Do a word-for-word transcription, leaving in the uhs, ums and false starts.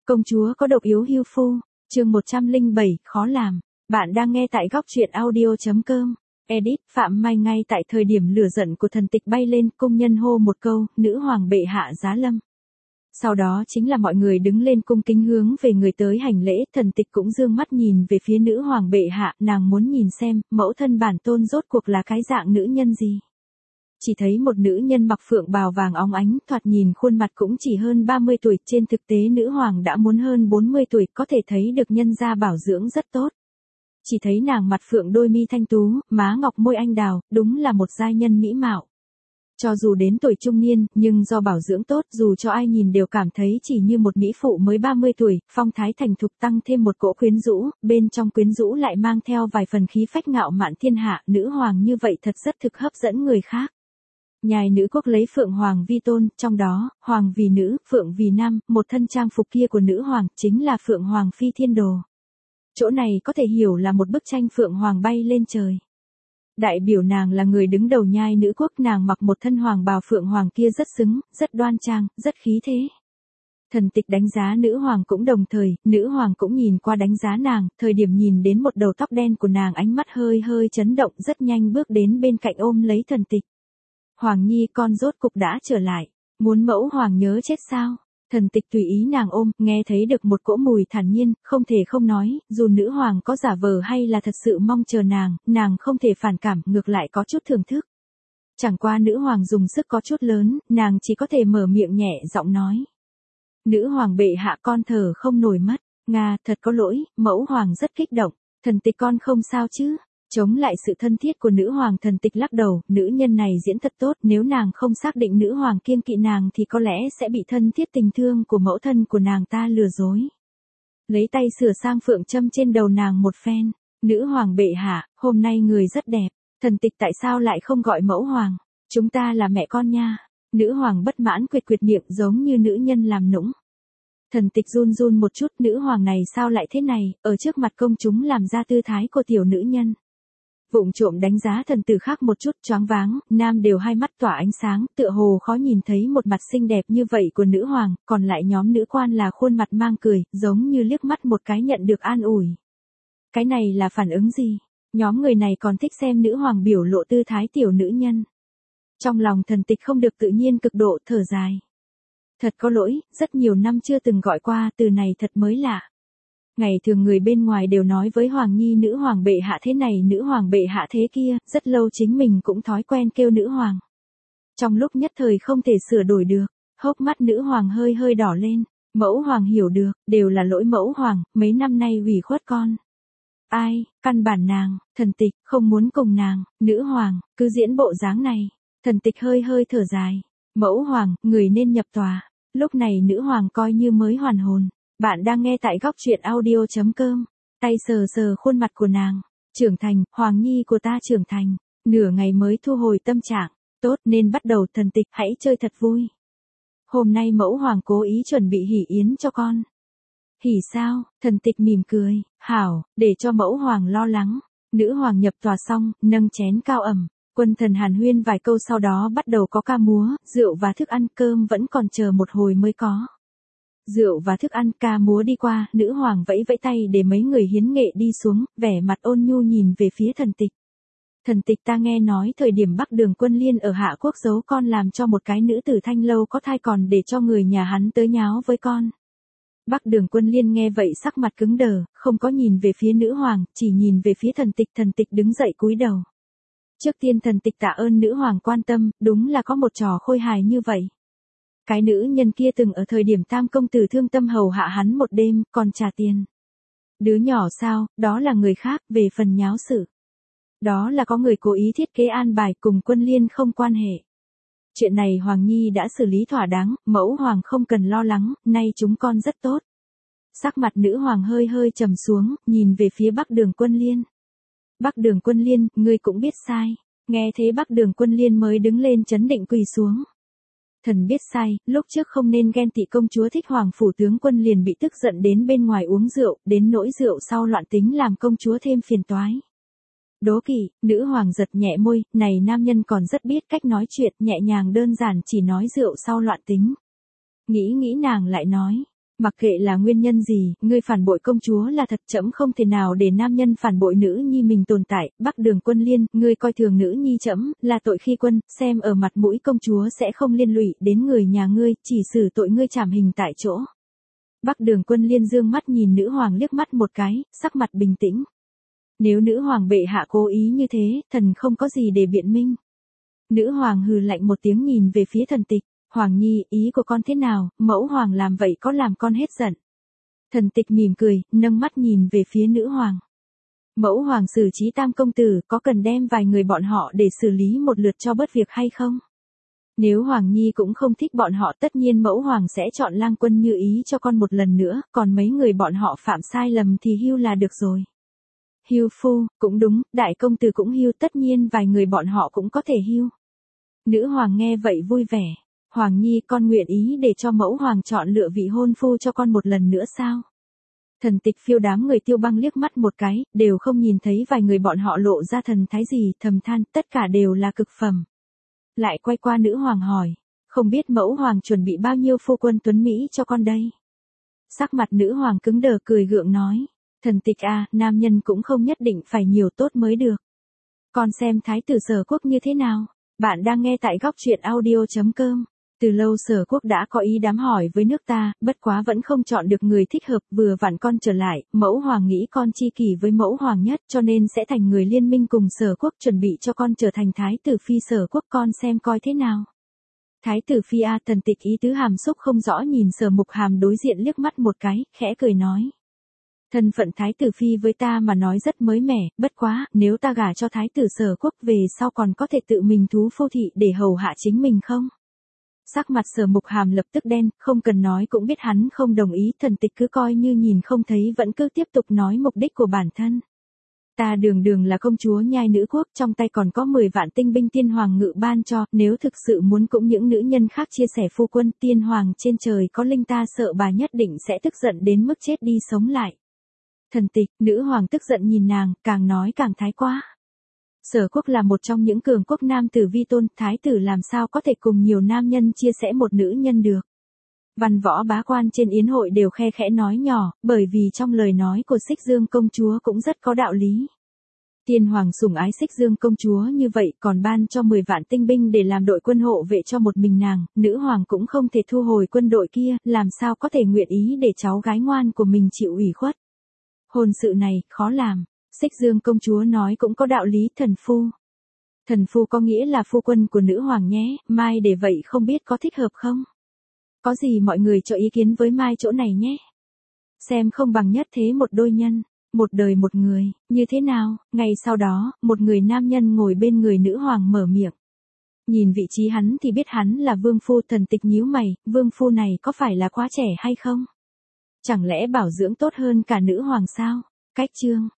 Công chúa có độc yếu hưu phu, chương một trăm lẻ bảy, khó làm. Bạn đang nghe tại góc truyện audio chấm com. Edit, Phạm Mai ngay tại thời điểm lửa giận của thần tịch bay lên, công nhân hô một câu, nữ hoàng bệ hạ giá lâm. Sau đó chính là mọi người đứng lên cung kính hướng về người tới hành lễ, thần tịch cũng dương mắt nhìn về phía nữ hoàng bệ hạ, nàng muốn nhìn xem, mẫu thân bản tôn rốt cuộc là cái dạng nữ nhân gì. Chỉ thấy một nữ nhân mặc phượng bào vàng óng ánh, thoạt nhìn khuôn mặt cũng chỉ hơn ba mươi tuổi, trên thực tế nữ hoàng đã muốn hơn bốn mươi tuổi, có thể thấy được nhân gia bảo dưỡng rất tốt. Chỉ thấy nàng mặt phượng đôi mi thanh tú, má ngọc môi anh đào, đúng là một giai nhân mỹ mạo. Cho dù đến tuổi trung niên, nhưng do bảo dưỡng tốt, dù cho ai nhìn đều cảm thấy chỉ như một mỹ phụ mới ba mươi tuổi, phong thái thành thục tăng thêm một cỗ quyến rũ, bên trong quyến rũ lại mang theo vài phần khí phách ngạo mạn thiên hạ, nữ hoàng như vậy thật rất thực hấp dẫn người khác. Nhài nữ quốc lấy phượng hoàng vi tôn, trong đó, hoàng vì nữ, phượng vì nam, một thân trang phục kia của nữ hoàng, chính là phượng hoàng phi thiên đồ. Chỗ này có thể hiểu là một bức tranh phượng hoàng bay lên trời. Đại biểu nàng là người đứng đầu nhai nữ quốc, nàng mặc một thân hoàng bào phượng hoàng kia rất xứng, rất đoan trang, rất khí thế. Thần tịch đánh giá nữ hoàng cũng đồng thời, nữ hoàng cũng nhìn qua đánh giá nàng, thời điểm nhìn đến một đầu tóc đen của nàng ánh mắt hơi hơi chấn động, rất nhanh bước đến bên cạnh ôm lấy thần tịch. Hoàng nhi con rốt cục đã trở lại, muốn mẫu hoàng nhớ chết sao? Thần tịch tùy ý nàng ôm, nghe thấy được một cỗ mùi thản nhiên, không thể không nói, dù nữ hoàng có giả vờ hay là thật sự mong chờ nàng, nàng không thể phản cảm, ngược lại có chút thưởng thức. Chẳng qua nữ hoàng dùng sức có chút lớn, nàng chỉ có thể mở miệng nhẹ giọng nói. Nữ hoàng bệ hạ con thở không nổi mất, Nga, thật có lỗi, mẫu hoàng rất kích động, thần tịch con không sao chứ? Chống lại sự thân thiết của nữ hoàng, thần tịch lắc đầu, nữ nhân này diễn thật tốt, nếu nàng không xác định nữ hoàng kiêng kỵ nàng thì có lẽ sẽ bị thân thiết tình thương của mẫu thân của nàng ta lừa dối. Lấy tay sửa sang phượng châm trên đầu nàng một phen, nữ hoàng bệ hạ, hôm nay người rất đẹp, thần tịch tại sao lại không gọi mẫu hoàng, chúng ta là mẹ con nha. Nữ hoàng bất mãn quệt quệt miệng giống như nữ nhân làm nũng. Thần tịch run run một chút, nữ hoàng này sao lại thế này, ở trước mặt công chúng làm ra tư thái của tiểu nữ nhân. Vụng trộm đánh giá thần tử khác một chút, choáng váng, nam đều hai mắt tỏa ánh sáng, tựa hồ khó nhìn thấy một mặt xinh đẹp như vậy của nữ hoàng, còn lại nhóm nữ quan là khuôn mặt mang cười, giống như liếc mắt một cái nhận được an ủi. Cái này là phản ứng gì? Nhóm người này còn thích xem nữ hoàng biểu lộ tư thái tiểu nữ nhân. Trong lòng thần tịch không được tự nhiên cực độ, thở dài. Thật có lỗi, rất nhiều năm chưa từng gọi qua, từ này thật mới lạ. Ngày thường người bên ngoài đều nói với Hoàng Nhi nữ hoàng bệ hạ thế này nữ hoàng bệ hạ thế kia, rất lâu chính mình cũng thói quen kêu nữ hoàng. Trong lúc nhất thời không thể sửa đổi được, hốc mắt nữ hoàng hơi hơi đỏ lên, mẫu hoàng hiểu được, đều là lỗi mẫu hoàng, mấy năm nay ủy khuất con. Ai, căn bản nàng, thần tịch, không muốn cùng nàng, nữ hoàng, cứ diễn bộ dáng này, thần tịch hơi hơi thở dài, mẫu hoàng, người nên nhập tòa, lúc này nữ hoàng coi như mới hoàn hồn. Bạn đang nghe tại góc truyện audio chấm com, tay sờ sờ khuôn mặt của nàng, trưởng thành, hoàng nhi của ta trưởng thành, nửa ngày mới thu hồi tâm trạng, tốt nên bắt đầu thần tịch, hãy chơi thật vui. Hôm nay mẫu hoàng cố ý chuẩn bị hỷ yến cho con. Hỷ sao, thần tịch mỉm cười, hảo, để cho mẫu hoàng lo lắng, nữ hoàng nhập tòa xong, nâng chén cao ẩm, quân thần hàn huyên vài câu sau đó bắt đầu có ca múa, rượu và thức ăn, cơm vẫn còn chờ một hồi mới có. Rượu và thức ăn, ca múa đi qua, nữ hoàng vẫy vẫy tay để mấy người hiến nghệ đi xuống, vẻ mặt ôn nhu nhìn về phía thần tịch. Thần tịch ta nghe nói thời điểm Bắc Đường Quân Liên ở Hạ Quốc giấu con làm cho một cái nữ tử Thanh Lâu có thai còn để cho người nhà hắn tới nháo với con. Bắc Đường Quân Liên nghe vậy sắc mặt cứng đờ, không có nhìn về phía nữ hoàng, chỉ nhìn về phía thần tịch, thần tịch đứng dậy cúi đầu. Trước tiên thần tịch tạ ơn nữ hoàng quan tâm, đúng là có một trò khôi hài như vậy. Cái nữ nhân kia từng ở thời điểm tam công tử thương tâm hầu hạ hắn một đêm, còn trả tiền. Đứa nhỏ sao, đó là người khác, về phần nháo sự. Đó là có người cố ý thiết kế an bài, cùng Quân Liên không quan hệ. Chuyện này Hoàng Nhi đã xử lý thỏa đáng, mẫu hoàng không cần lo lắng, nay chúng con rất tốt. Sắc mặt nữ hoàng hơi hơi trầm xuống, nhìn về phía Bắc Đường Quân Liên. Bắc Đường Quân Liên, ngươi cũng biết sai. Nghe thế Bắc Đường Quân Liên mới đứng lên trấn định quỳ xuống. Thần biết sai, lúc trước không nên ghen tị công chúa thích hoàng phủ tướng quân liền bị tức giận đến bên ngoài uống rượu, đến nỗi rượu sau loạn tính làm công chúa thêm phiền toái. Đố kỵ, nữ hoàng giật nhẹ môi, này nam nhân còn rất biết cách nói chuyện, nhẹ nhàng đơn giản chỉ nói rượu sau loạn tính. Nghĩ nghĩ nàng lại nói, Mặc kệ là nguyên nhân gì, ngươi phản bội công chúa là thật, trẫm không thể nào để nam nhân phản bội nữ nhi mình tồn tại. Bắc Đường Quân Liên, ngươi coi thường nữ nhi trẫm, là tội khi quân, xem ở mặt mũi công chúa sẽ không liên lụy đến người nhà ngươi, chỉ xử tội ngươi trảm hình tại chỗ. Bắc Đường Quân Liên dương mắt nhìn nữ hoàng liếc mắt một cái, sắc mặt bình tĩnh. Nếu nữ hoàng bệ hạ cố ý như thế, thần không có gì để biện minh. Nữ hoàng hừ lạnh một tiếng nhìn về phía Thần Tịch. Hoàng nhi, ý của con thế nào, mẫu hoàng làm vậy có làm con hết giận. Thần Tịch mỉm cười, nâng mắt nhìn về phía nữ hoàng. Mẫu hoàng xử trí tam công tử, có cần đem vài người bọn họ để xử lý một lượt cho bớt việc hay không? Nếu hoàng nhi cũng không thích bọn họ, tất nhiên mẫu hoàng sẽ chọn Lang Quân Như Ý cho con một lần nữa, còn mấy người bọn họ phạm sai lầm thì hưu là được rồi. Hưu phu, cũng đúng, đại công tử cũng hưu, tất nhiên vài người bọn họ cũng có thể hưu. Nữ hoàng nghe vậy vui vẻ. Hoàng nhi, con nguyện ý để cho mẫu hoàng chọn lựa vị hôn phu cho con một lần nữa sao? Thần Tịch phiêu đám người Tiêu Băng liếc mắt một cái, đều không nhìn thấy vài người bọn họ lộ ra thần thái gì, thầm than, tất cả đều là cực phẩm. Lại quay qua nữ hoàng hỏi, không biết mẫu hoàng chuẩn bị bao nhiêu phu quân tuấn Mỹ cho con đây? Sắc mặt nữ hoàng cứng đờ cười gượng nói, Thần Tịch à, nam nhân cũng không nhất định phải nhiều tốt mới được. Con xem thái tử Sở Quốc như thế nào? Bạn đang nghe tại góc truyện audio chấm com. Từ lâu Sở Quốc đã có ý đám hỏi với nước ta, bất quá vẫn không chọn được người thích hợp, vừa vặn con trở lại, mẫu hoàng nghĩ con chi kỷ với mẫu hoàng nhất, cho nên sẽ thành người liên minh cùng Sở Quốc, chuẩn bị cho con trở thành thái tử phi Sở Quốc, con xem coi thế nào. Thái tử phi a, Thần Tịch ý tứ hàm xúc không rõ nhìn Sở Mục Hàm đối diện liếc mắt một cái, khẽ cười nói. Thân phận thái tử phi với ta mà nói rất mới mẻ, bất quá, nếu ta gả cho thái tử Sở Quốc về sau còn có thể tự mình thú phu thị để hầu hạ chính mình không? Sắc mặt Sở Mục Hàm lập tức đen, không cần nói cũng biết hắn không đồng ý, Thần Tịch cứ coi như nhìn không thấy vẫn cứ tiếp tục nói mục đích của bản thân. Ta đường đường là công chúa nhai nữ quốc, trong tay còn có mười vạn tinh binh tiên hoàng ngự ban cho, nếu thực sự muốn cũng những nữ nhân khác chia sẻ phu quân, tiên hoàng trên trời có linh, ta sợ bà nhất định sẽ tức giận đến mức chết đi sống lại. Thần Tịch, nữ hoàng tức giận nhìn nàng, càng nói càng thái quá. Sở Quốc là một trong những cường quốc nam tử vi tôn, thái tử làm sao có thể cùng nhiều nam nhân chia sẻ một nữ nhân được. Văn võ bá quan trên yến hội đều khe khẽ nói nhỏ, bởi vì trong lời nói của Xích Dương công chúa cũng rất có đạo lý. Tiên hoàng sủng ái Xích Dương công chúa như vậy, còn ban cho mười vạn tinh binh để làm đội quân hộ vệ cho một mình nàng, nữ hoàng cũng không thể thu hồi quân đội kia, làm sao có thể nguyện ý để cháu gái ngoan của mình chịu ủy khuất. Hôn sự này, khó làm. Xích Dương công chúa nói cũng có đạo lý, thần phu. Thần phu có nghĩa là phu quân của nữ hoàng nhé, Mai để vậy không biết có thích hợp không? Có gì mọi người cho ý kiến với Mai chỗ này nhé. Xem không bằng nhất thế một đôi nhân, một đời một người, như thế nào? Ngay sau đó, một người nam nhân ngồi bên người nữ hoàng mở miệng. Nhìn vị trí hắn thì biết hắn là vương phu. Thần Tịch nhíu mày, vương phu này có phải là quá trẻ hay không? Chẳng lẽ bảo dưỡng tốt hơn cả nữ hoàng sao? Cách chương